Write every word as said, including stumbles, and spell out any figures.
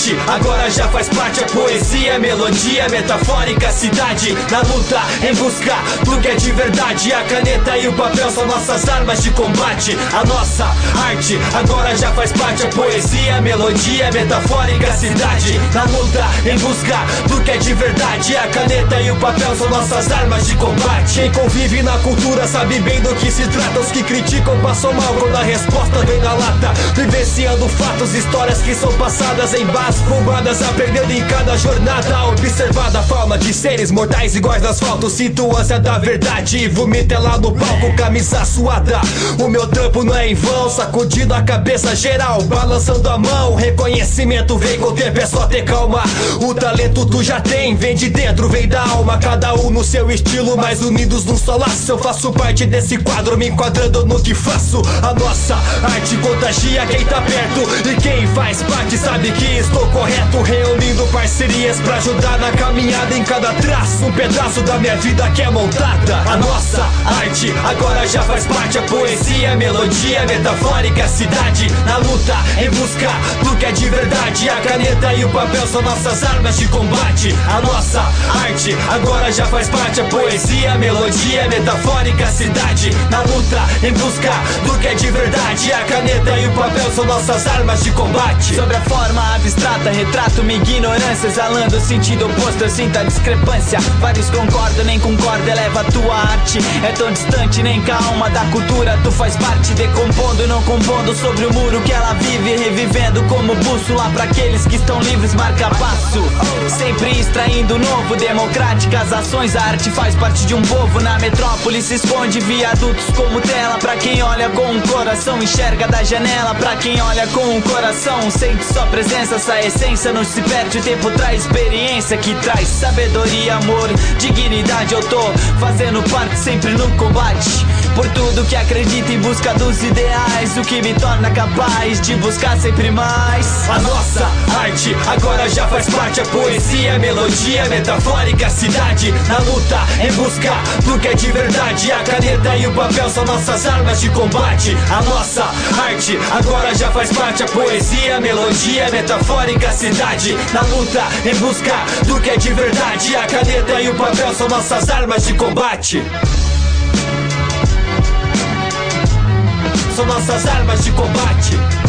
arte agora já faz parte. A poesia, melodia, metafórica, cidade na luta em busca do que é de verdade. A caneta e o papel são nossas armas de combate. A nossa arte agora já faz parte. A poesia, melodia, metafórica, cidade na luta em busca do que é de verdade. A caneta e o papel são nossas armas de combate. Quem convive na cultura sabe bem do que se trata. Os que criticam passam mal quando a resposta vem na lata. Vivenciando fatos, histórias que são passadas em bases bombadas, aprendendo em cada jornada. Observada a forma de seres mortais iguais no asfalto. Sinto ânsia da verdade e vomita lá no palco, camisa suada. O meu trampo não é em vão, sacudindo a cabeça geral, balançando a mão. Reconhecimento vem com o tempo, é só ter calma. O talento tu já tem, vem de dentro, vem da alma. Cada um no seu estilo, mas unidos num só laço. Eu faço parte desse quadro, me enquadrando no que faço. A nossa arte contagia quem tá perto, e quem faz parte sabe que estou correto. Reunindo parcerias pra ajudar na caminhada. Em cada traço, um pedaço da minha vida que é montada. A nossa arte agora já faz parte. A poesia, melodia, metafórica, cidade na luta em busca do que é de verdade. A caneta e o papel são nossas armas de combate. A nossa arte agora já faz parte. A poesia, melodia, metafórica, cidade na luta em busca do que é de verdade. A caneta e o papel são nossas armas de combate. Sobre a forma abstrata, retrato minha ignorância, exalando o sentido oposto, eu sinto a discrepância. Vários concordam, nem concorda, eleva a tua arte. É tão distante, nem com a alma da cultura tu faz parte. Decompondo, não compondo sobre o muro que ela vive, revivendo como bússola pra aqueles que estão livres, marca passo. Sempre extraindo novo, democráticas ações. A arte faz parte de um povo, na metrópole se esconde viadutos como tela. Pra quem olha com o coração, enxerga da janela. Pra quem olha com o coração, sente sua presença. Essa essência não se perde, o tempo traz experiência que traz sabedoria, amor, dignidade. Eu tô fazendo parte sempre no combate, por tudo que acredito em busca dos ideais, o que me torna capaz de buscar sempre mais. A nossa arte agora já faz parte. A poesia, melodia, metafórica, cidade na luta em busca do que é de verdade. A caneta e o papel são nossas armas de combate. A nossa arte agora já faz parte. A poesia, melodia, metafórica, cidade na luta em busca do que é de verdade. A caneta e o papel são nossas armas de combate. São nossas armas de combate.